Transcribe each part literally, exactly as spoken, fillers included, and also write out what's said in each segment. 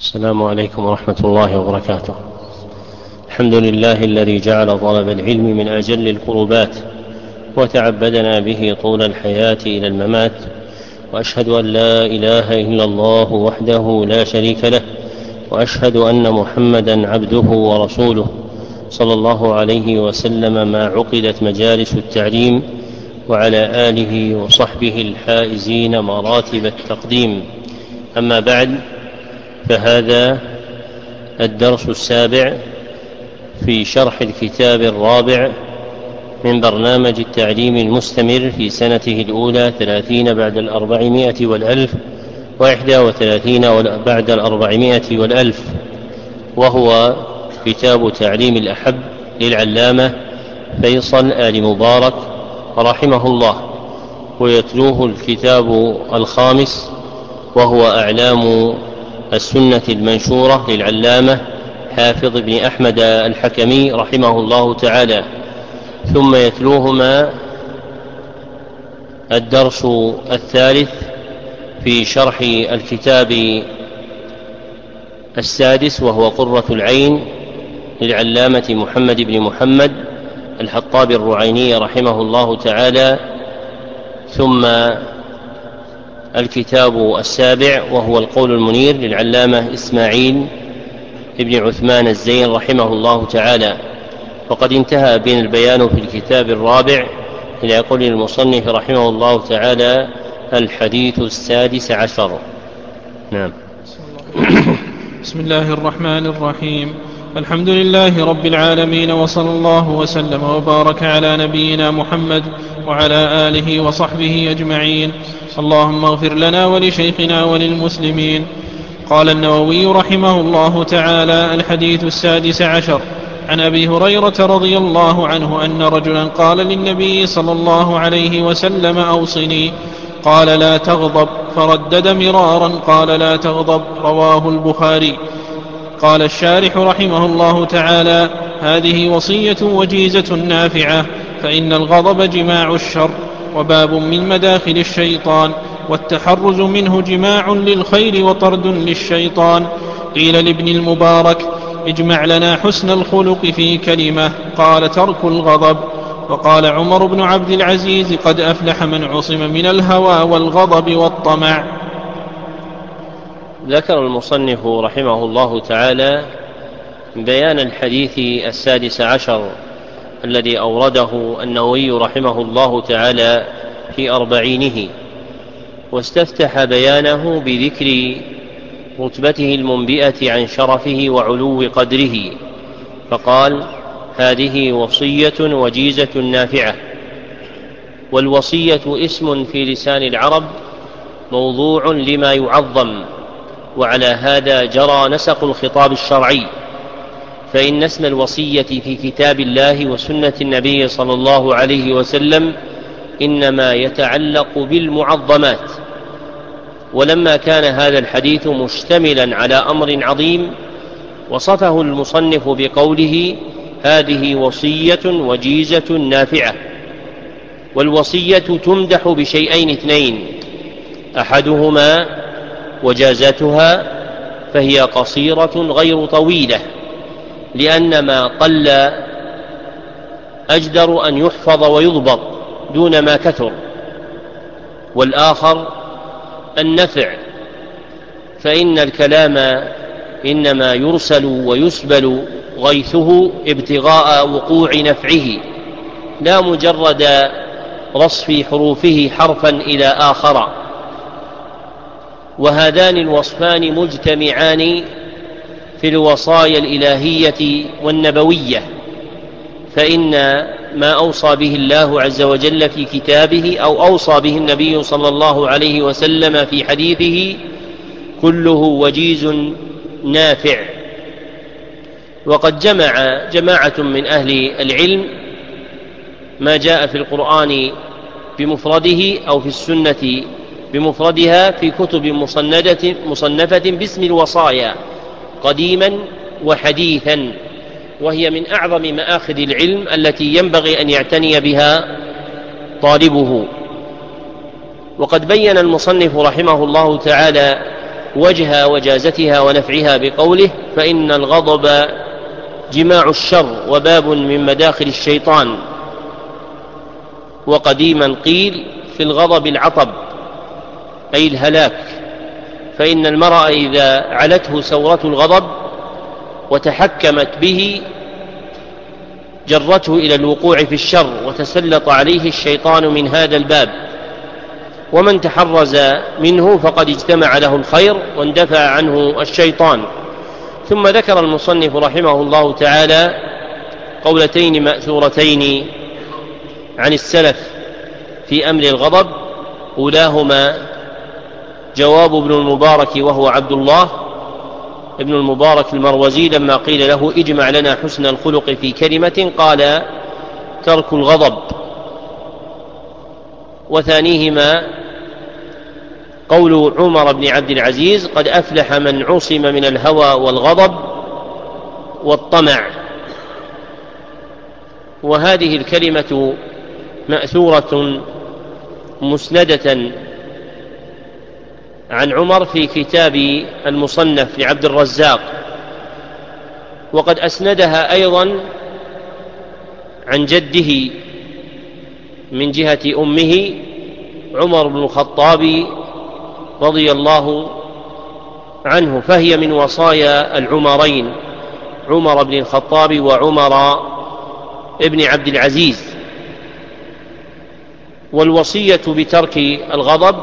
السلام عليكم ورحمة الله وبركاته. الحمد لله الذي جعل طلب العلم من أجل القربات وتعبدنا به طول الحياة إلى الممات، وأشهد أن لا إله إلا الله وحده لا شريك له، وأشهد أن محمدا عبده ورسوله صلى الله عليه وسلم ما عقدت مجالس التعليم، وعلى آله وصحبه الحائزين مراتب التقديم. أما بعد، فهذا الدرس السابع في شرح الكتاب الرابع من برنامج التعليم المستمر في سنته الأولى ثلاثين بعد الأربعمائة والألف وإحدى وثلاثين بعد الأربعمائة والألف، وهو كتاب تعليم الأحب للعلامة فيصل آل مبارك رحمه الله، ويتلوه الكتاب الخامس وهو أعلام السنة المنشورة للعلامة حافظ بن أحمد الحكمي رحمه الله تعالى. ثم يتلوهما الدرس الثالث في شرح الكتاب السادس وهو قرة العين للعلامة محمد بن محمد الحطاب الرعيني رحمه الله تعالى. ثم الكتاب السابع وهو القول المنير للعلامة إسماعيل ابن عثمان الزين رحمه الله تعالى. وقد انتهى بين البيان في الكتاب الرابع إلى قول المصنف رحمه الله تعالى الحديث السادس عشر. نعم. بسم الله الرحمن الرحيم. الحمد لله رب العالمين، وصلى الله وسلم وبارك على نبينا محمد وعلى آله وصحبه أجمعين. اللهم اغفر لنا ولشيخنا وللمسلمين. قال النووي رحمه الله تعالى: الحديث السادس عشر. عن أبي هريرة رضي الله عنه أن رجلا قال للنبي صلى الله عليه وسلم: أوصني. قال: لا تغضب. فردد مرارا: قال: لا تغضب. رواه البخاري. قال الشارح رحمه الله تعالى: هذه وصية وجيزة نافعة، فإن الغضب جماع الشر وباب من مداخل الشيطان، والتحرز منه جماع للخير وطرد للشيطان. قيل لابن المبارك: اجمع لنا حسن الخلق في كلمة. قال: ترك الغضب. وقال عمر بن عبد العزيز: قد أفلح من عصم من الهوى والغضب والطمع. ذكر المصنف رحمه الله تعالى بيان الحديث السادس عشر الذي أورده النووي رحمه الله تعالى في أربعينه، واستفتح بيانه بذكر رتبته المنبئة عن شرفه وعلو قدره، فقال: هذه وصية وجيزة نافعة. والوصية اسم في لسان العرب موضوع لما يعظم، وعلى هذا جرى نسق الخطاب الشرعي، فإن اسم الوصية في كتاب الله وسنة النبي صلى الله عليه وسلم إنما يتعلق بالمعظمات. ولما كان هذا الحديث مشتملا على أمر عظيم، وصفه المصنف بقوله: هذه وصية وجيزة نافعة. والوصية تمدح بشيئين اثنين: أحدهما وجازتها، فهي قصيرة غير طويلة، لأن ما قل أجدر أن يحفظ ويضبط دون ما كثر. والآخر النفع، فإن الكلام إنما يرسل ويسبل غيثه ابتغاء وقوع نفعه، لا مجرد رصف حروفه حرفا إلى آخر. وهذان الوصفان مجتمعان في الوصايا الإلهية والنبوية، فإن ما أوصى به الله عز وجل في كتابه أو أوصى به النبي صلى الله عليه وسلم في حديثه كله وجيز نافع. وقد جمع جماعة من أهل العلم ما جاء في القرآن بمفرده أو في السنة بمفردها في كتب مصنفة باسم الوصايا قديما وحديثا، وهي من أعظم مآخذ العلم التي ينبغي أن يعتني بها طالبه. وقد بين المصنف رحمه الله تعالى وجه وجازتها ونفعها بقوله: فإن الغضب جماع الشر وباب من مداخل الشيطان. وقديما قيل في الغضب العطب أي الهلاك، فإن المرء إذا علته ثورة الغضب وتحكمت به جرته إلى الوقوع في الشر، وتسلط عليه الشيطان من هذا الباب، ومن تحرز منه فقد اجتمع له الخير واندفع عنه الشيطان. ثم ذكر المصنف رحمه الله تعالى قولتين مأثورتين عن السلف في أمر الغضب، أولاهما جواب ابن المبارك وهو عبد الله ابن المبارك المروزي لما قيل له: اجمع لنا حسن الخلق في كلمة، قال: ترك الغضب. وثانيهما قول عمر بن عبد العزيز: قد أفلح من عصم من الهوى والغضب والطمع. وهذه الكلمة مأثورة مسندة عن عمر في كتاب المصنف لعبد الرزاق، وقد أسندها أيضا عن جده من جهة أمه عمر بن الخطاب رضي الله عنه، فهي من وصايا العمرين عمر بن الخطاب وعمر ابن عبد العزيز. والوصية بترك الغضب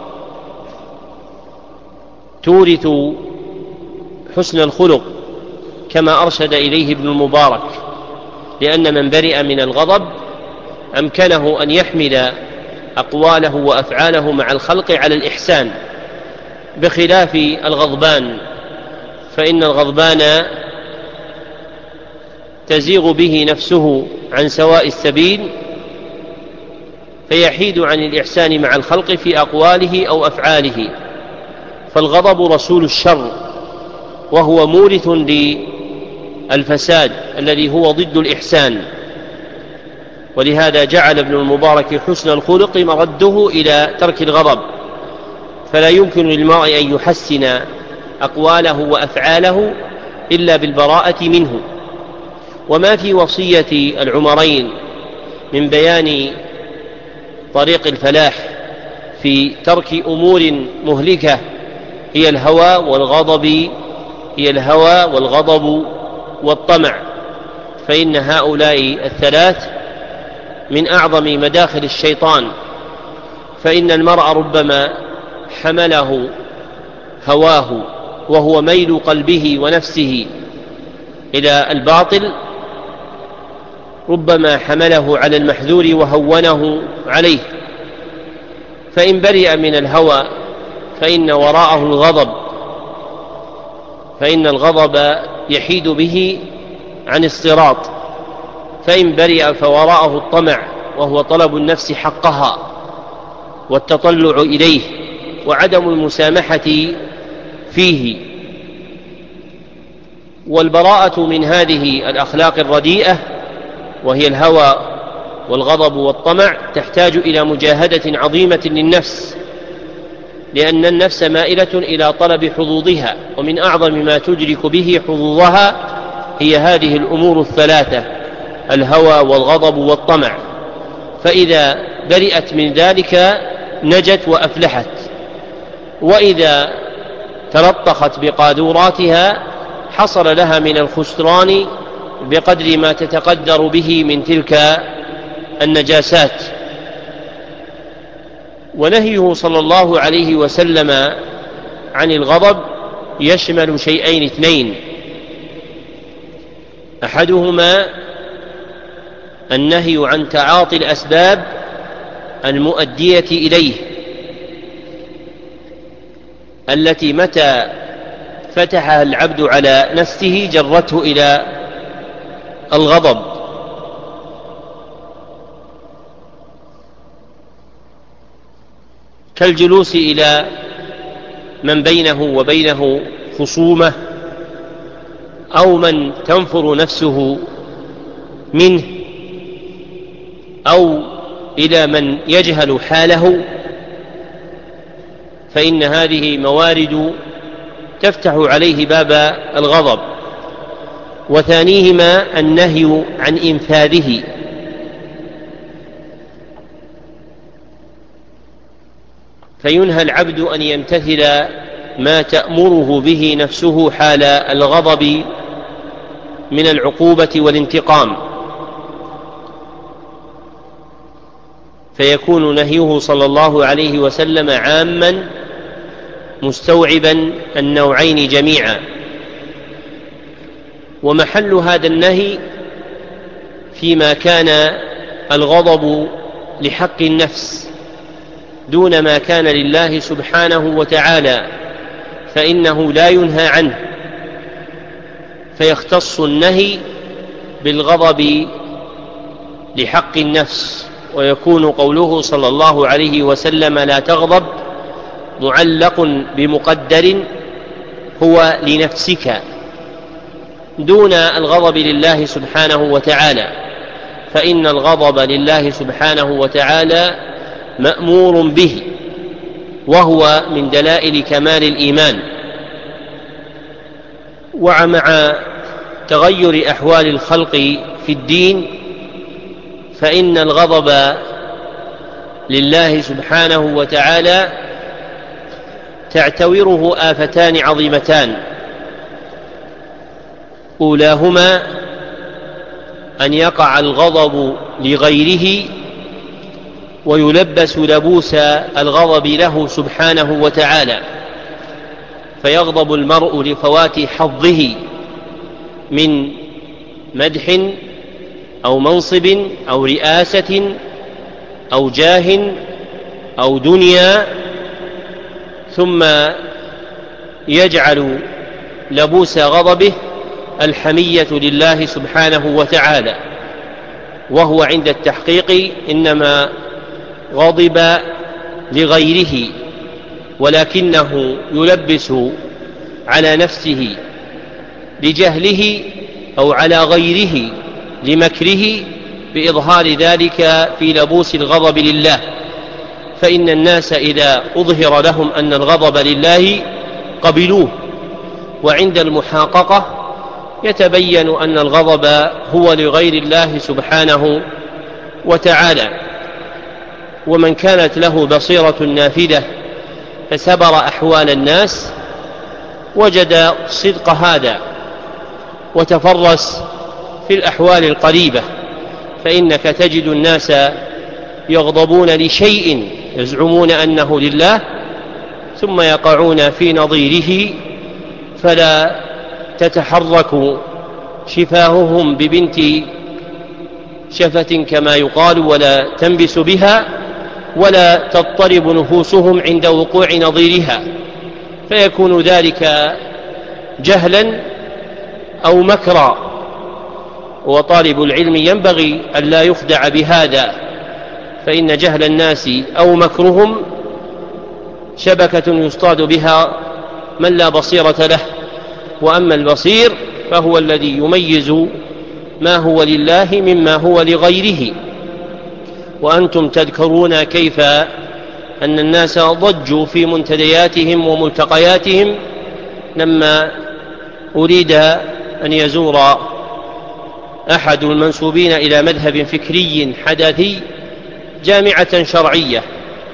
تورث حسن الخلق كما أرشد إليه ابن المبارك، لأن من برئ من الغضب أمكنه أن يحمل أقواله وأفعاله مع الخلق على الإحسان، بخلاف الغضبان، فإن الغضبان تزيغ به نفسه عن سواء السبيل فيحيد عن الإحسان مع الخلق في أقواله أو أفعاله. فالغضب رسول الشر، وهو مورث للفساد الذي هو ضد الإحسان، ولهذا جعل ابن المبارك حسن الخلق مرده إلى ترك الغضب، فلا يمكن للمرء أن يحسن أقواله وأفعاله إلا بالبراءة منه. وما في وصية العمرين من بيان طريق الفلاح في ترك أمور مهلكة هي الهوى والغضب هي الهوى والغضب والطمع، فإن هؤلاء الثلاث من أعظم مداخل الشيطان، فإن المرء ربما حمله هواه وهو ميل قلبه ونفسه إلى الباطل، ربما حمله على المحذور وهونه عليه، فإن برئ من الهوى فإن وراءه الغضب، فإن الغضب يحيد به عن الصراط، فإن برئ فوراءه الطمع وهو طلب النفس حقها والتطلع إليه وعدم المسامحة فيه. والبراءة من هذه الأخلاق الرديئة وهي الهوى والغضب والطمع تحتاج إلى مجاهدة عظيمة للنفس، لأن النفس مائلة إلى طلب حظوظها، ومن أعظم ما تدرك به حظوظها هي هذه الأمور الثلاثة: الهوى والغضب والطمع. فإذا برئت من ذلك نجت وأفلحت، وإذا تلطخت بقاذوراتها حصل لها من الخسران بقدر ما تتقدر به من تلك النجاسات. ونهيه صلى الله عليه وسلم عن الغضب يشمل شيئين اثنين: أحدهما النهي عن تعاطي الأسباب المؤدية إليه، التي متى فتحها العبد على نفسه جرته إلى الغضب، كالجلوس إلى من بينه وبينه خصومة، أو من تنفر نفسه منه، أو إلى من يجهل حاله، فإن هذه موارد تفتح عليه باب الغضب، وثانيهما النهي عن إنفاذه، فينهى العبد أن يمتثل ما تأمره به نفسه حال الغضب من العقوبة والانتقام، فيكون نهيه صلى الله عليه وسلم عاما مستوعبا النوعين جميعا. ومحل هذا النهي فيما كان الغضب لحق النفس دون ما كان لله سبحانه وتعالى، فإنه لا ينهى عنه، فيختص النهي بالغضب لحق النفس، ويكون قوله صلى الله عليه وسلم لا تغضب معلق بمقدر هو لنفسك دون الغضب لله سبحانه وتعالى، فإن الغضب لله سبحانه وتعالى مأمور به، وهو من دلائل كمال الإيمان. ومع تغير أحوال الخلق في الدين فإن الغضب لله سبحانه وتعالى تعتوره آفتان عظيمتان، أولاهما أن يقع الغضب لغيره ويلبس لبوس الغضب له سبحانه وتعالى، فيغضب المرء لفوات حظه من مدح أو منصب أو رئاسة أو جاه أو دنيا، ثم يجعل لبوس غضبه الحمية لله سبحانه وتعالى، وهو عند التحقيق إنما غضب لغيره، ولكنه يلبس على نفسه لجهله أو على غيره لمكره بإظهار ذلك في لبوس الغضب لله. فإن الناس إذا أظهر لهم أن الغضب لله قبلوه، وعند المحاققة يتبين أن الغضب هو لغير الله سبحانه وتعالى. ومن كانت له بصيرة نافذة فسبر أحوال الناس وجد صدق هذا وتفرس في الأحوال القريبة، فإنك تجد الناس يغضبون لشيء يزعمون أنه لله ثم يقعون في نظيره، فلا تتحرك شفاههم ببنت شفة كما يقال ولا تنبس بها، ولا تضطرب نفوسهم عند وقوع نظيرها، فيكون ذلك جهلا أو مكرا. وطالب العلم ينبغي أن لا يخدع بهذا، فإن جهل الناس أو مكرهم شبكة يصطاد بها من لا بصيرة له، وأما البصير فهو الذي يميز ما هو لله مما هو لغيره. وأنتم تذكرون كيف أن الناس ضجوا في منتدياتهم وملتقياتهم لما أريد أن يزور أحد المنسوبين إلى مذهب فكري حداثي جامعة شرعية،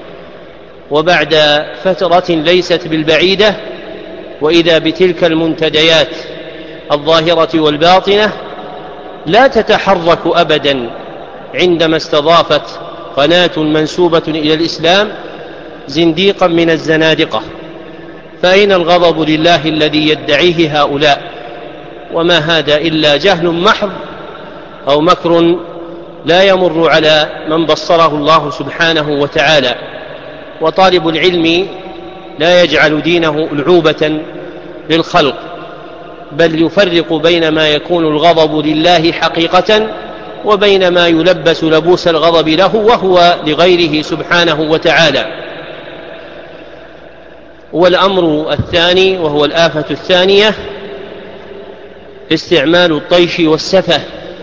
وبعد فترة ليست بالبعيدة وإذا بتلك المنتديات الظاهرة والباطنة لا تتحرك أبدا عندما استضافت قناة منسوبة إلى الإسلام زنديقا من الزنادقة. فأين الغضب لله الذي يدعيه هؤلاء؟ وما هذا إلا جهل محض أو مكر لا يمر على من بصره الله سبحانه وتعالى. وطالب العلم لا يجعل دينه ألعوبة للخلق، بل يفرق بين ما يكون الغضب لله حقيقة وبين ما يلبس لبوس الغضب له وهو لغيره سبحانه وتعالى. والأمر الثاني وهو الآفة الثانية استعمال الطيش والسفه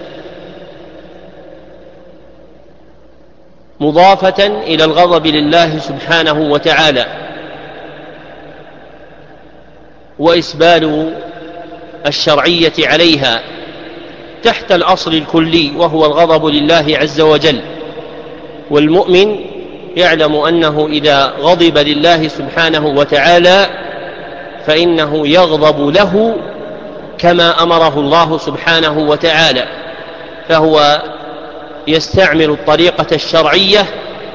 مضافة إلى الغضب لله سبحانه وتعالى، وإسبال الشرعية عليها تحت الأصل الكلي وهو الغضب لله عز وجل. والمؤمن يعلم أنه إذا غضب لله سبحانه وتعالى فإنه يغضب له كما أمره الله سبحانه وتعالى، فهو يستعمل الطريقة الشرعية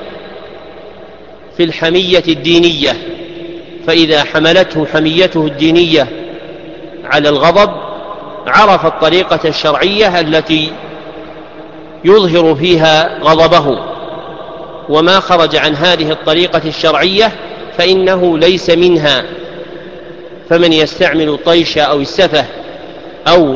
في الحمية الدينية، فإذا حملته حميته الدينية على الغضب عرف الطريقة الشرعية التي يظهر فيها غضبه، وما خرج عن هذه الطريقة الشرعية فإنه ليس منها. فمن يستعمل الطيش أو السفه أو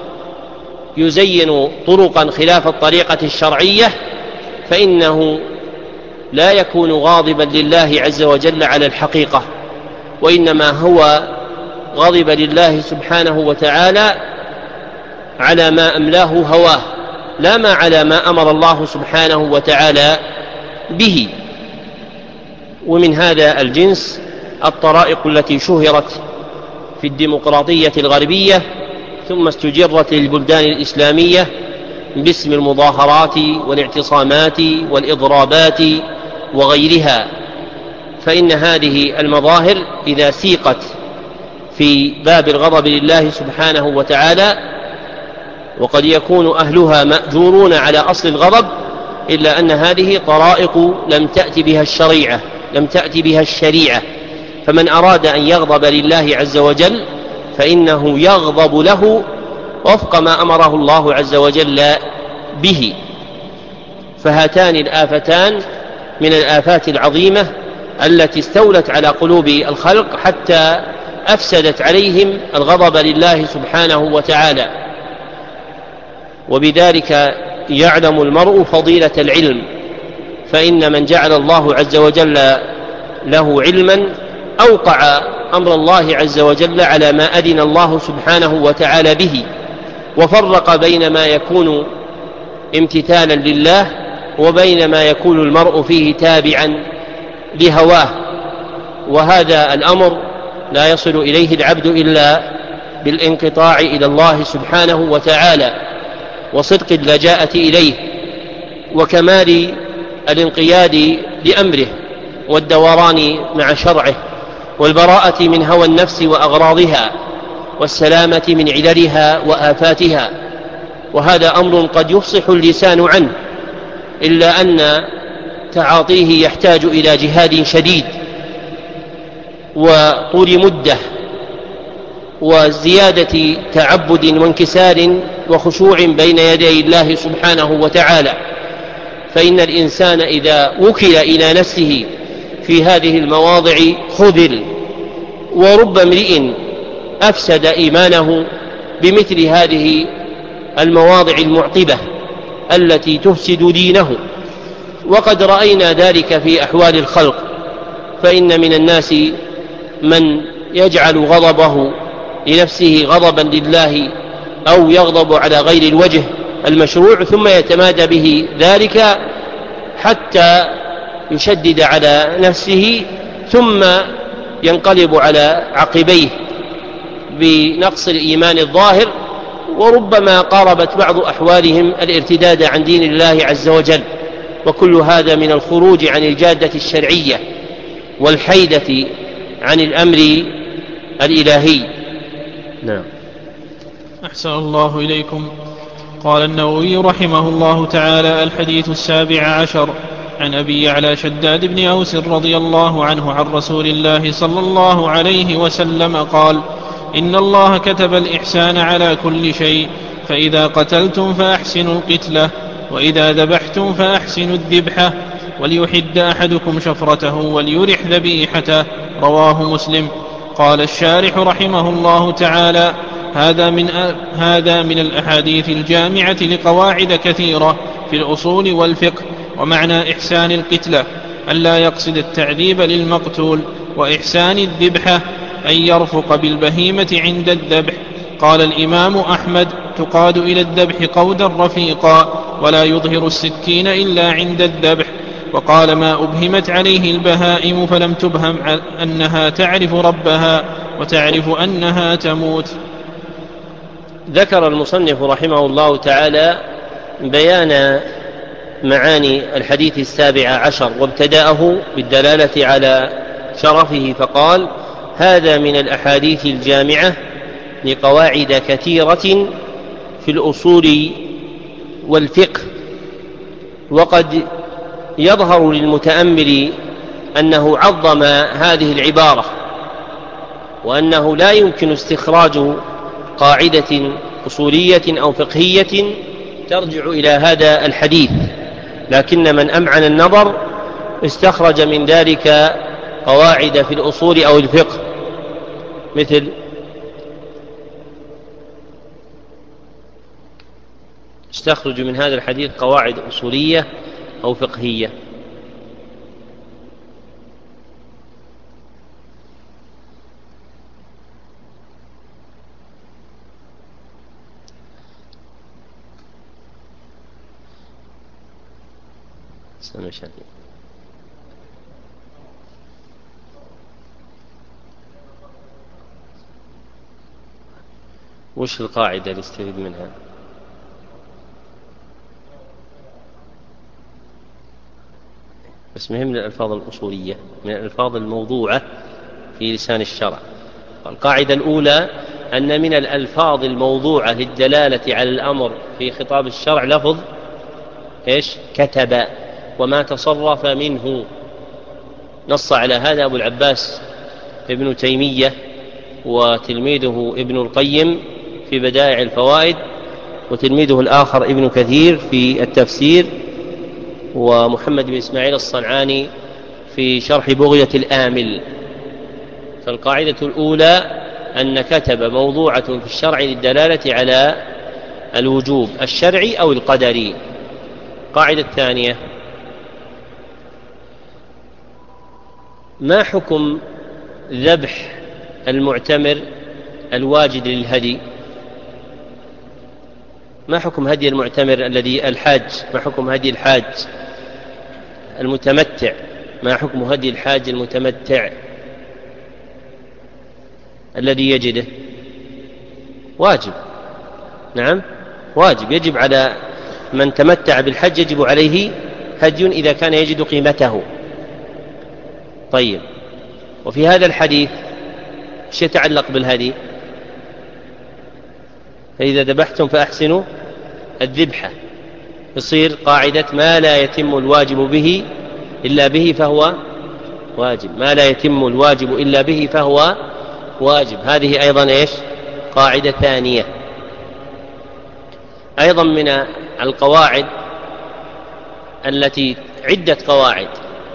يزين طرقا خلاف الطريقة الشرعية فإنه لا يكون غاضبا لله عز وجل على الحقيقة، وإنما هو غضب لله سبحانه وتعالى على ما أملاه هواه، لا ما على ما أمر الله سبحانه وتعالى به. ومن هذا الجنس الطرائق التي شهرت في الديمقراطية الغربية ثم استجرت للبلدان الإسلامية باسم المظاهرات والاعتصامات والإضرابات وغيرها، فإن هذه المظاهر إذا سيقت في باب الغضب لله سبحانه وتعالى، وقد يكون أهلها مأجورون على أصل الغضب، إلا أن هذه طرائق لم تأتي بها الشريعة لم تأتي بها الشريعة فمن أراد أن يغضب لله عز وجل فإنه يغضب له وفق ما أمره الله عز وجل به. فهاتان الآفتان من الآفات العظيمة التي استولت على قلوب الخلق حتى أفسدت عليهم الغضب لله سبحانه وتعالى. وبذلك يعلم المرء فضيلة العلم، فإن من جعل الله عز وجل له علما أوقع أمر الله عز وجل على ما أذن الله سبحانه وتعالى به، وفرق بين ما يكون امتثالا لله وبين ما يكون المرء فيه تابعا لهواه. وهذا الأمر لا يصل إليه العبد إلا بالانقطاع إلى الله سبحانه وتعالى وصدق اللجاءة إليه وكمال الانقياد لأمره والدوران مع شرعه والبراءة من هوى النفس وأغراضها والسلامة من عللها وآفاتها. وهذا أمر قد يفصح اللسان عنه، إلا أن تعاطيه يحتاج إلى جهاد شديد وطول مدة وزيادة تعبد وانكسار وخشوع بين يدي الله سبحانه وتعالى. فإن الإنسان إذا وكل إلى نفسه في هذه المواضع خذل، ورب امرئ أفسد إيمانه بمثل هذه المواضع المعطبة التي تفسد دينه. وقد رأينا ذلك في أحوال الخلق، فإن من الناس من يجعل غضبه لنفسه غضبا لله أو يغضب على غير الوجه المشروع ثم يتمادى به ذلك حتى يشدد على نفسه ثم ينقلب على عقبيه بنقص الإيمان الظاهر، وربما قاربت بعض أحوالهم الارتداد عن دين الله عز وجل. وكل هذا من الخروج عن الجادة الشرعية والحيدة عن الأمر الإلهي. نعم. أحسن الله إليكم. قال النووي رحمه الله تعالى: الحديث السابع عشر عن أبي يعلى شداد بن أوس رضي الله عنه عن رسول الله صلى الله عليه وسلم قال: إن الله كتب الإحسان على كل شيء، فإذا قتلتم فأحسنوا القتلة، وإذا ذبحتم فأحسنوا الذبحة، وليحد أحدكم شفرته وليرح ذبيحته. رواه مسلم. قال الشارح رحمه الله تعالى: هذا من, هذا من الأحاديث الجامعة لقواعد كثيرة في الأصول والفقه. ومعنى إحسان القتلة ألا يقصد التعذيب للمقتول، وإحسان الذبحة أن يرفق بالبهيمة عند الذبح. قال الإمام أحمد: تقاد إلى الذبح قودا رفيقا، ولا يظهر السكين إلا عند الذبح. وقال: ما أبهمت عليه البهائم فلم تبهم أنها تعرف ربها وتعرف أنها تموت. ذكر المصنف رحمه الله تعالى بيان معاني الحديث السابع عشر وابتدأه بالدلالة على شرفه فقال: هذا من الأحاديث الجامعة لقواعد كثيرة في الأصول والفقه. وقد يظهر للمتأمل أنه عظم هذه العبارة، وأنه لا يمكن استخراج قاعدة أصولية أو فقهية ترجع إلى هذا الحديث، لكن من أمعن النظر استخرج من ذلك قواعد في الأصول أو الفقه، مثل استخرج من هذا الحديث قواعد أصولية أو فقهية. سنشاهد. وش القاعدة اللي استفيد منها؟ بس مهم من الألفاظ الأصولية، من الألفاظ الموضوعة في لسان الشرع. القاعدة الأولى أن من الألفاظ الموضوعة للدلالة على الأمر في خطاب الشرع لفظ إيش؟ كتب، وما تصرف منه. نص على هذا أبو العباس ابن تيمية وتلميذه ابن القيم في بدائع الفوائد، وتلميذه الآخر ابن كثير في التفسير، ومحمد بن إسماعيل الصنعاني في شرح بغية الآمل. فالقاعدة الأولى أن كتب موضوعة في الشرع للدلالة على الوجوب الشرعي أو القدري. القاعدة الثانية: ما حكم ذبح المعتمر الواجد للهدي؟ ما حكم هدي المعتمر الذي الحاج؟ ما حكم هدي الحاج المتمتع؟ ما حكم هدي الحاج المتمتع الذي يجده؟ واجب. نعم واجب، يجب على من تمتع بالحج يجب عليه هدي إذا كان يجد قيمته. طيب، وفي هذا الحديث ايش يتعلق بالهدي؟ فإذا ذبحتم فأحسنوا الذبحة، يصير قاعدة ما لا يتم الواجب به إلا به فهو واجب، ما لا يتم الواجب إلا به فهو واجب. هذه أيضا إيش؟ قاعدة ثانية. أيضا من القواعد التي عدة قواعد،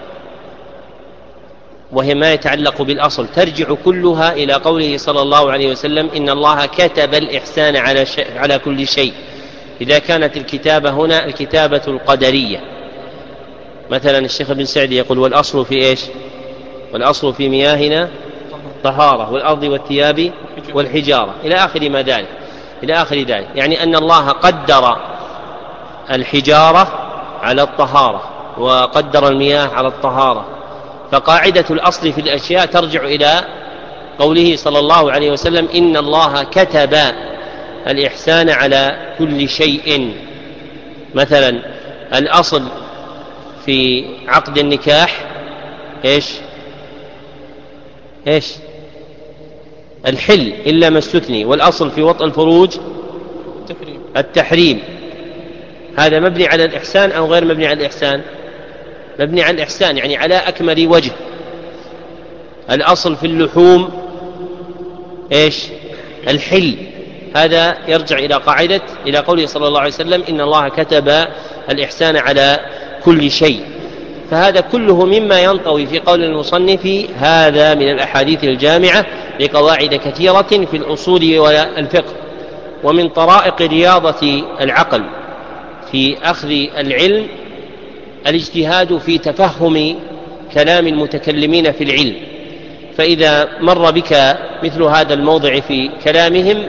وهي ما يتعلق بالأصل، ترجع كلها إلى قوله صلى الله عليه وسلم: إن الله كتب الإحسان على, على كل شيء. إذا كانت الكتابة هنا الكتابة القدرية، مثلا الشيخ ابن سعدي يقول: والأصل في إيش؟ والأصل في مياهنا طهارة، والأرض والثياب والحجارة، إلى آخر ما ذلك، إلى آخر ذلك، يعني أن الله قدر الحجارة على الطهارة وقدر المياه على الطهارة. فقاعدة الأصل في الأشياء ترجع إلى قوله صلى الله عليه وسلم: إن الله كتب الإحسان على كل شيء. مثلا الأصل في عقد النكاح إيش؟ إيش؟ الحل إلا ما استثني، والأصل في وطء الفروج التحريم. التحريم. هذا مبني على الإحسان أو غير مبني على الإحسان؟ مبني على الإحسان، يعني على أكمل وجه. الأصل في اللحوم إيش؟ الحل. هذا يرجع إلى قاعدة إلى قوله صلى الله عليه وسلم: إن الله كتب الإحسان على كل شيء. فهذا كله مما ينطوي في قول المصنف: هذا من الأحاديث الجامعة لقواعد كثيرة في الأصول والفقه. ومن طرائق رياضة العقل في أخذ العلم الاجتهاد في تفهم كلام المتكلمين في العلم. فإذا مر بك مثل هذا الموضع في كلامهم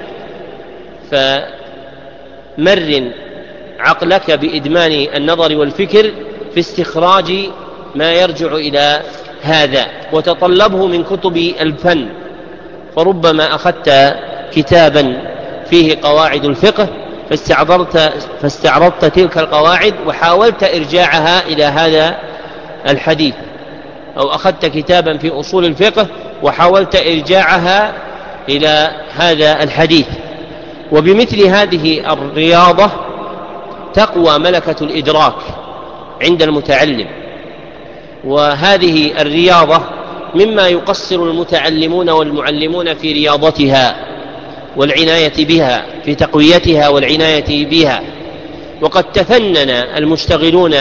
فمر عقلك بإدمان النظر والفكر في استخراج ما يرجع إلى هذا، وتطلبه من كتب الفن فربما أخذت كتابا فيه قواعد الفقه فاستعرضت, فاستعرضت تلك القواعد وحاولت إرجاعها إلى هذا الحديث، أو أخذت كتابا في أصول الفقه وحاولت إرجاعها إلى هذا الحديث. وبمثل هذه الرياضة تقوى ملكة الإدراك عند المتعلم، وهذه الرياضة مما يقصر المتعلمون والمعلمون في رياضتها والعناية بها، في تقويتها والعناية بها. وقد تفنن المشتغلون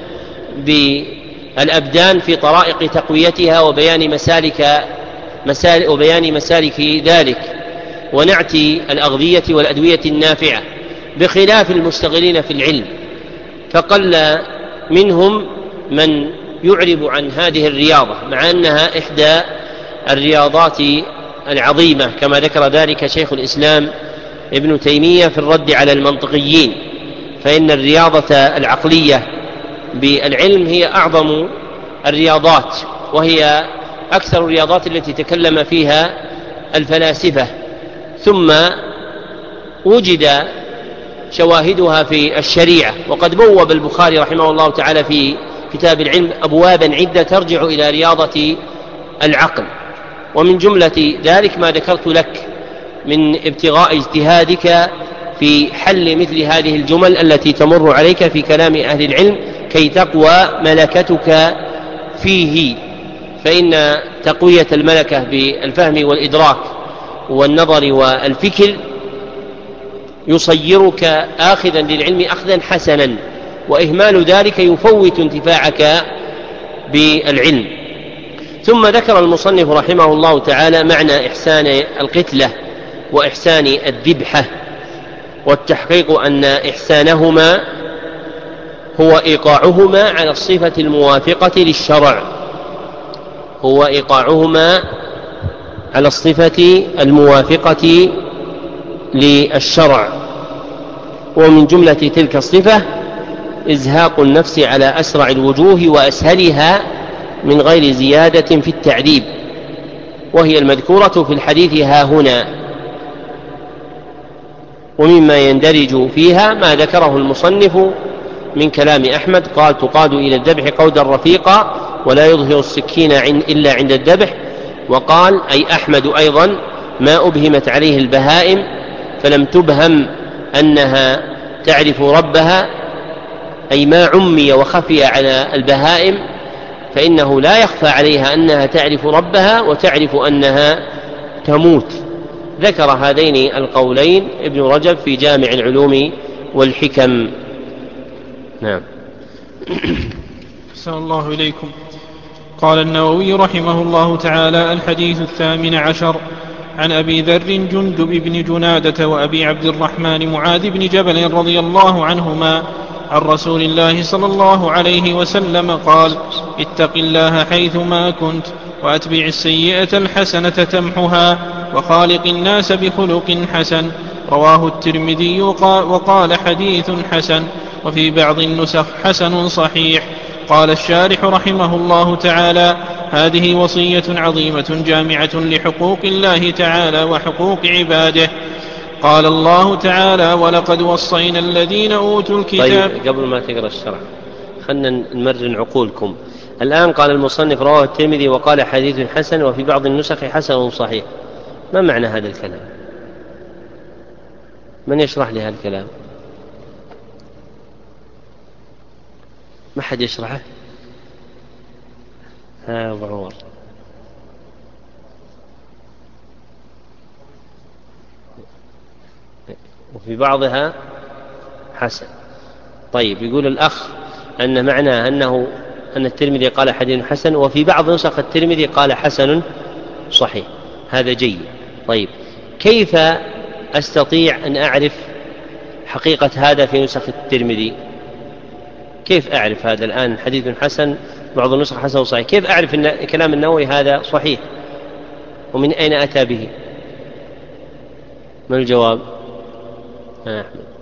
بالأبدان في طرائق تقويتها وبيان مسالك مسالك وبيان مسالك ذلك ونعتي الأغذية والأدوية النافعة، بخلاف المشتغلين في العلم، فقل منهم من يعرب عن هذه الرياضة، مع أنها إحدى الرياضات العظيمة كما ذكر ذلك شيخ الإسلام ابن تيمية في الرد على المنطقيين، فإن الرياضة العقلية بالعلم هي أعظم الرياضات، وهي أكثر الرياضات التي تكلم فيها الفلاسفة، ثم وجد شواهدها في الشريعة. وقد بوب البخاري رحمه الله تعالى في كتاب العلم أبوابا عدة ترجع إلى رياضة العقل، ومن جملة ذلك ما ذكرت لك من ابتغاء اجتهادك في حل مثل هذه الجمل التي تمر عليك في كلام أهل العلم كي تقوى ملكتك فيه. فإن تقوية الملكة بالفهم والإدراك والنظر والفكر يصيرك آخذا للعلم أخذا حسنا، وإهمال ذلك يفوت انتفاعك بالعلم. ثم ذكر المصنف رحمه الله تعالى معنى إحسان القتلة وإحسان الذبحة، والتحقيق أن إحسانهما هو إيقاعهما على الصفة الموافقة للشرع هو إيقاعهما على الصفة الموافقة للشرع ومن جملة تلك الصفة إزهاق النفس على أسرع الوجوه وأسهلها من غير زيادة في التعذيب، وهي المذكورة في الحديث ها هنا. ومما يندرج فيها ما ذكره المصنف من كلام أحمد قال: تقاد إلى الذبح قودا رفيقا ولا يظهر السكين إلا عند الذبح. وقال أي أحمد أيضا: ما أبهمت عليه البهائم فلم تبهم أنها تعرف ربها، أي ما عمي وخفي على البهائم فإنه لا يخفى عليها أنها تعرف ربها وتعرف أنها تموت. ذكر هذين القولين ابن رجب في جامع العلوم والحكم. نعم. أحسن الله إليكم. قال النووي رحمه الله تعالى: الحديث الثامن عشر عن أبي ذر جندب بن جنادة وأبي عبد الرحمن معاذ بن جبل رضي الله عنهما عن رسول الله صلى الله عليه وسلم قال: اتق الله حيثما كنت وأتبع السيئة الحسنة تمحها وخالق الناس بخلق حسن. رواه الترمذي وقال حديث حسن، وفي بعض النسخ حسن صحيح. قال الشارح رحمه الله تعالى: هذه وصية عظيمة جامعة لحقوق الله تعالى وحقوق عباده. قال الله تعالى: ولقد وصينا الذين أوتوا الكتاب. طيب قبل ما تقرأ الشرح خلنا نمرن عقولكم. الآن قال المصنف رواه الترمذي وقال حديث حسن وفي بعض النسخ حسن صحيح. ما معنى هذا الكلام؟ من يشرح لي هذا الكلام؟ ما حد يشرحه؟ ها أبو عمر. وفي بعضها حسن. طيب يقول الأخ أن معناه أنه أن الترمذي قال حديث حسن وفي بعض نسخ الترمذي قال حسن صحيح. هذا جيد. طيب كيف أستطيع أن أعرف حقيقة هذا في نسخ الترمذي؟ كيف أعرف هذا الآن حديث حسن بعض النسخ حسن صحيح؟ كيف أعرف أن كلام النووي هذا صحيح؟ ومن أين أتى به؟ ما الجواب؟ أحمد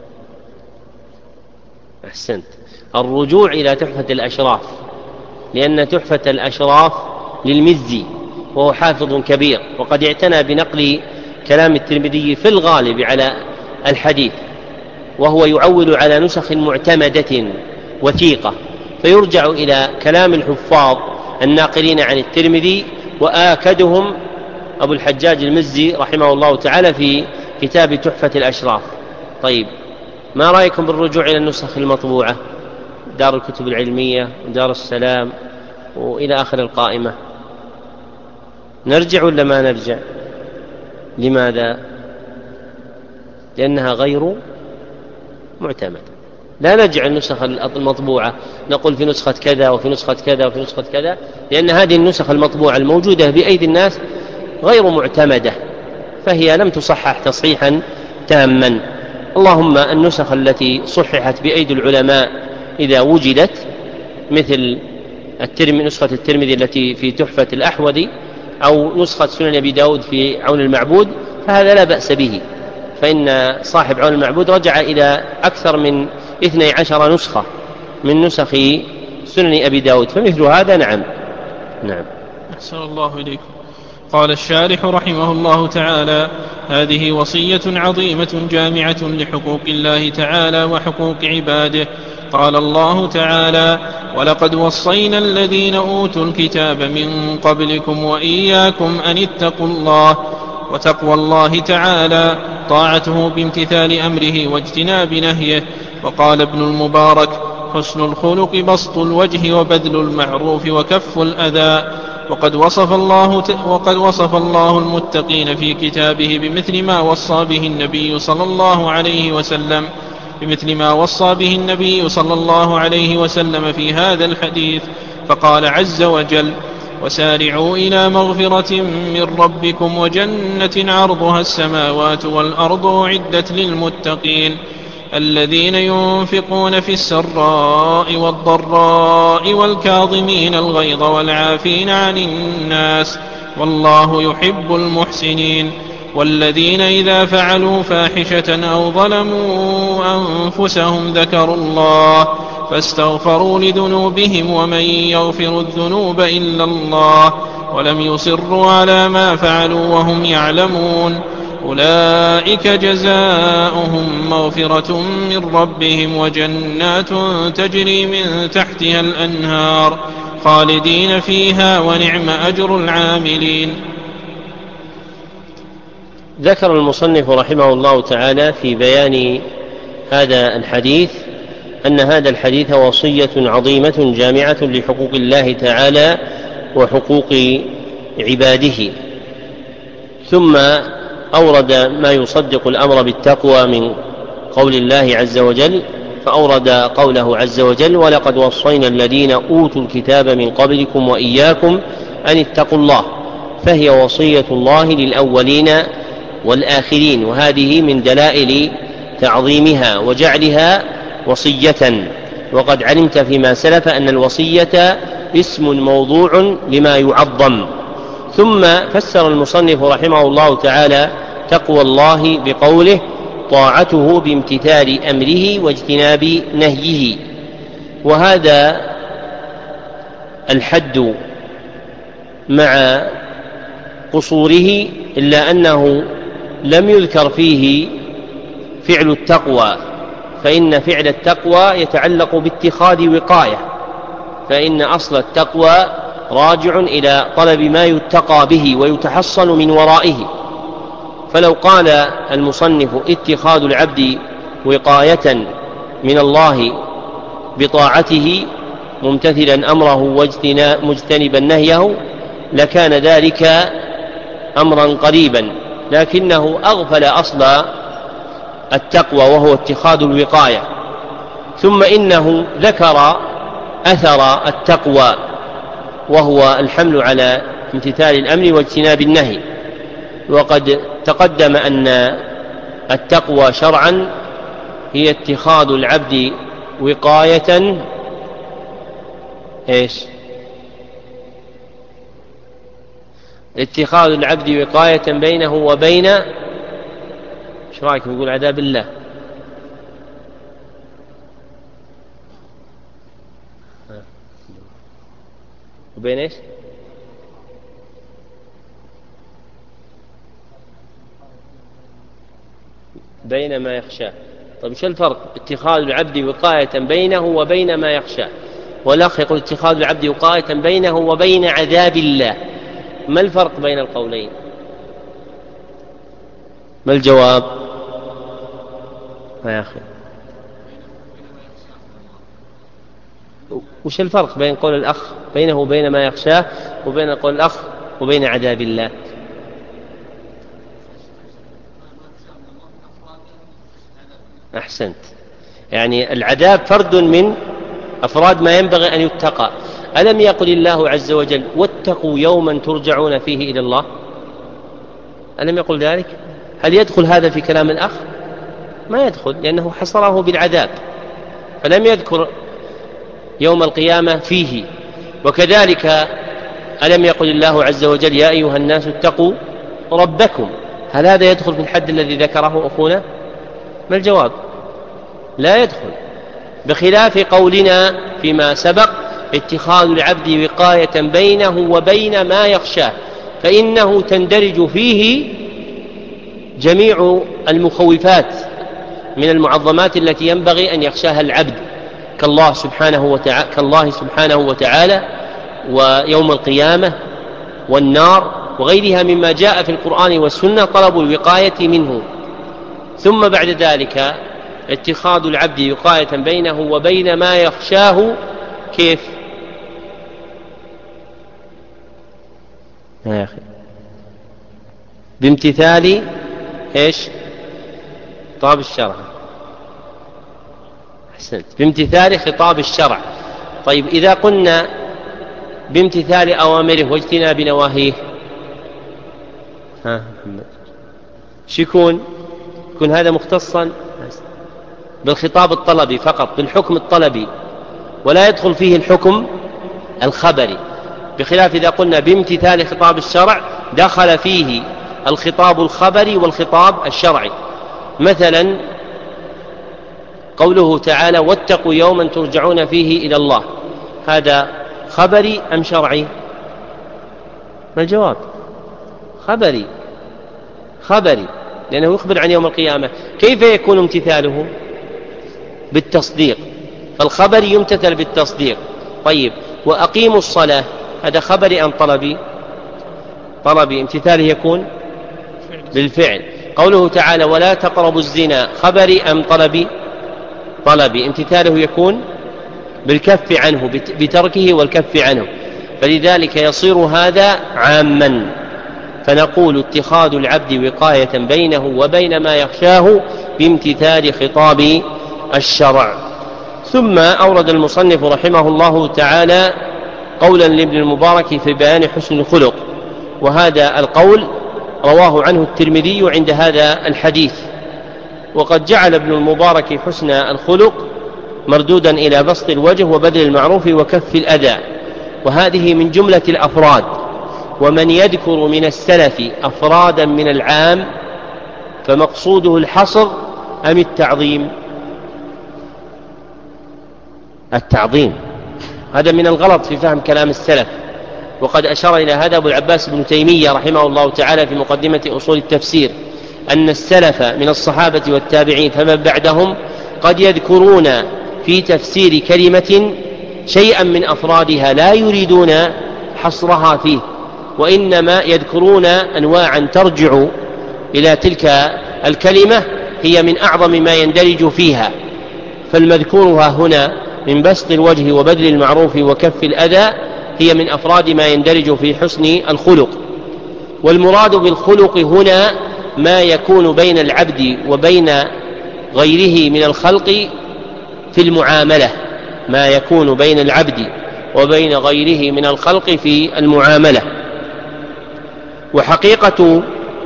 أحسنت. الرجوع إلى تحفة الأشراف، لأن تحفة الأشراف للمزي وهو حافظ كبير، وقد اعتنى بنقل كلام الترمذي في الغالب على الحديث، وهو يعول على نسخ معتمدة وثيقة، فيرجع إلى كلام الحفاظ الناقلين عن الترمذي، وآكدهم أبو الحجاج المزي رحمه الله تعالى في كتاب تحفة الأشراف. طيب، ما رأيكم بالرجوع إلى النسخ المطبوعة، دار الكتب العلمية ودار السلام وإلى آخر القائمة؟ نرجع ولا ما نرجع؟ لماذا؟ لأنها غير معتمدة. لا نرجع النسخ المطبوعة نقول في نسخة كذا وفي نسخة كذا وفي نسخة كذا، لأن هذه النسخ المطبوعة الموجودة بأيدي الناس غير معتمدة، فهي لم تصحح تصحيحا تاما. اللهم النسخ التي صححت بأيدي العلماء إذا وجدت، مثل نسخة الترمذي التي في تحفة الأحوذي، أو نسخة سنن أبي داود في عون المعبود، فهذا لا بأس به، فإن صاحب عون المعبود رجع إلى أكثر من اثني عشر نسخة من نسخ سنن أبي داود، فمثل هذا نعم. نعم. أحسن الله إليكم. قال الشارح رحمه الله تعالى: هذه وصية عظيمة جامعة لحقوق الله تعالى وحقوق عباده. قال الله تعالى: ولقد وصينا الذين أوتوا الكتاب من قبلكم وإياكم أن اتقوا الله. وتقوى الله تعالى طاعته بامتثال أمره واجتناب نهيه. وقال ابن المبارك: حسن الخلق بسط الوجه وبذل المعروف وكف الأذى. وقد وصف الله وقد وصف الله المتقين في كتابه بمثل ما وصى به النبي صلى الله عليه وسلم بمثل ما وصى به النبي صلى الله عليه وسلم في هذا الحديث، فقال عز وجل: وسارعوا إلى مغفرة من ربكم وجنة عرضها السماوات والأرض أعدت للمتقين الذين ينفقون في السراء والضراء والكاظمين الغيظ والعافين عن الناس والله يحب المحسنين والذين إذا فعلوا فاحشة أو ظلموا أنفسهم ذكروا الله فاستغفروا لذنوبهم ومن يغفر الذنوب إلا الله ولم يصروا على ما فعلوا وهم يعلمون أولئك جزاؤهم مغفرة من ربهم وجنات تجري من تحتها الأنهار خالدين فيها ونعم أجر العاملين. ذكر المصنف رحمه الله تعالى في بيان هذا الحديث أن هذا الحديث وصية عظيمة جامعة لحقوق الله تعالى وحقوق عباده، ثم أورد ما يصدق الأمر بالتقوى من قول الله عز وجل، فأورد قوله عز وجل: ولقد وصينا الذين أوتوا الكتاب من قبلكم وإياكم أن اتقوا الله، فهي وصية الله للأولين والآخرين، وهذه من دلائل تعظيمها وجعلها وصية. وقد علمت فيما سلف أن الوصية اسم موضوع لما يعظم. ثم فسر المصنف رحمه الله تعالى تقوى الله بقوله: طاعته بامتثال أمره واجتناب نهيه. وهذا الحد مع قصوره إلا أنه لم يذكر فيه فعل التقوى، فإن فعل التقوى يتعلق باتخاذ وقاية، فإن أصل التقوى راجع إلى طلب ما يتقى به ويتحصن من ورائه. فلو قال المصنف: اتخاذ العبد وقاية من الله بطاعته ممتثلا أمره ومجتنبا نهيه، لكان ذلك أمرا قريبا، لكنه أغفل أصل التقوى وهو اتخاذ الوقاية. ثم إنه ذكر أثر التقوى وهو الحمل على امتثال الأمر واجتناب النهي. وقد تقدم أن التقوى شرعا هي اتخاذ العبد وقاية إيش؟ اتخاذ العبد وقاية بينه وبين ايش رايك نقول عذاب الله؟ وبين ايش؟ بين ما يخشاه. طيب شو الفرق؟ اتخاذ العبد وقاية بينه وبين ما يخشاه، والأخ يقول اتخاذ العبد وقاية بينه وبين عذاب الله. ما الفرق بين القولين؟ ما الجواب؟ ما يا أخي، وش الفرق بين قول الأخ بينه وبين ما يخشاه وبين قول الأخ وبين عذاب الله؟ أحسنت، يعني العذاب فرد من أفراد ما ينبغي أن يتقى. ألم يقل الله عز وجل واتقوا يوما ترجعون فيه إلى الله؟ ألم يقل ذلك؟ هل يدخل هذا في كلام الأخ؟ ما يدخل، لأنه حصره بالعذاب، فلم يذكر يوم القيامة فيه. وكذلك ألم يقل الله عز وجل يا أيها الناس اتقوا ربكم؟ هل هذا يدخل في الحد الذي ذكره أخونا؟ ما الجواب؟ لا يدخل، بخلاف قولنا فيما سبق اتخاذ العبد وقاية بينه وبين ما يخشاه، فإنه تندرج فيه جميع المخوفات من المعظمات التي ينبغي أن يخشاها العبد، كالله سبحانه وتعالى, كالله سبحانه وتعالى ويوم القيامة والنار وغيرها مما جاء في القرآن والسنة طلب الوقاية منه. ثم بعد ذلك اتخاذ العبد وقاية بينه وبين ما يخشاه. كيف يا أخي؟ بامتثال إيش؟ خطاب الشرع. أحسنت، بامتثال خطاب الشرع. طيب إذا قلنا بامتثال أوامره واجتناب نواهيه، ها محمد شيكون؟ يكون هذا مختصا بالخطاب الطلبي فقط، بالحكم الطلبي، ولا يدخل فيه الحكم الخبري، بخلاف إذا قلنا بامتثال خطاب الشرع دخل فيه الخطاب الخبري والخطاب الشرعي. مثلا قوله تعالى واتقوا يوما ترجعون فيه إلى الله، هذا خبري أم شرعي؟ ما الجواب؟ خبري، خبري، لأنه يخبر عن يوم القيامة. كيف يكون امتثاله؟ بالتصديق، فالخبر يمتثل بالتصديق. طيب وأقيموا الصلاة، هذا خبري أم طلبي؟ طلبي، امتثاله يكون بالفعل. قوله تعالى ولا تقربوا الزنا، خبري أم طلبي؟ طلبي، امتثاله يكون بالكف عنه، بتركه والكف عنه، فلذلك يصير هذا عاما. فنقول اتخاذ العبد وقاية بينه وبين ما يخشاه بامتثال خطاب الشرع. ثم أورد المصنف رحمه الله تعالى قولا لابن المبارك في بيان حسن الخلق، وهذا القول رواه عنه الترمذي عند هذا الحديث. وقد جعل ابن المبارك حسن الخلق مردودا إلى بسط الوجه وبذل المعروف وكف الأذى، وهذه من جملة الأفراد. ومن يذكر من السلف أفرادا من العام فمقصوده الحصر أم التعظيم؟ التعظيم، هذا من الغلط في فهم كلام السلف، وقد أشار إلى هذا أبو العباس بن تيمية رحمه الله تعالى في مقدمة أصول التفسير، أن السلف من الصحابة والتابعين فمن بعدهم قد يذكرون في تفسير كلمة شيئا من أفرادها لا يريدون حصرها فيه، وإنما يذكرون أنواعا ترجع إلى تلك الكلمة هي من أعظم ما يندرج فيها. فالمذكورها هنا من بسط الوجه وبذل المعروف وكف الأذى هي من أفراد ما يندرج في حسن الخلق. والمراد بالخلق هنا ما يكون بين العبد وبين غيره من الخلق في المعاملة، ما يكون بين العبد وبين غيره من الخلق في المعاملة. وحقيقة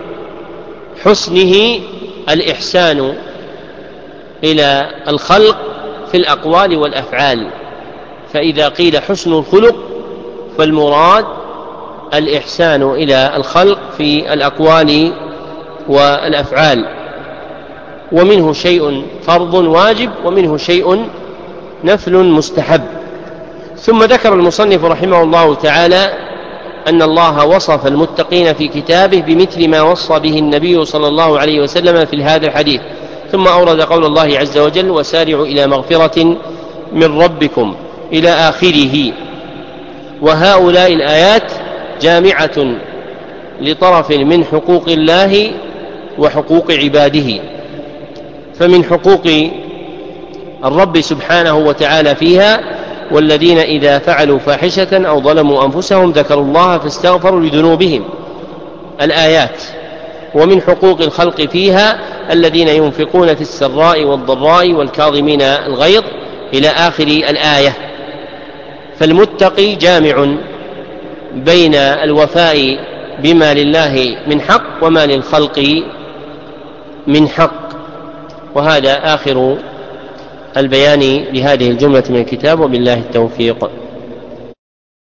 حسنه الإحسان إلى الخلق في الأقوال والأفعال، فإذا قيل حسن الخلق فالمراد الإحسان إلى الخلق في الأقوال والأفعال، ومنه شيء فرض واجب ومنه شيء نفل مستحب. ثم ذكر المصنف رحمه الله تعالى أن الله وصف المتقين في كتابه بمثل ما وصى به النبي صلى الله عليه وسلم في هذا الحديث، ثم أورد قول الله عز وجل وسارعوا إلى مغفرة من ربكم إلى آخره. وهؤلاء الآيات جامعة لطرف من حقوق الله وحقوق عباده. فمن حقوق الرب سبحانه وتعالى فيها والذين إذا فعلوا فاحشة أو ظلموا أنفسهم ذكروا الله فاستغفروا لذنوبهم الآيات. ومن حقوق الخلق فيها الذين ينفقون في السراء والضراء والكاظمين الغيظ إلى آخر الآية. فالمتقي جامع بين الوفاء بما لله من حق وما للخلق من حق. وهذا آخر البيان لهذه الجملة من الكتاب، وبالله التوفيق.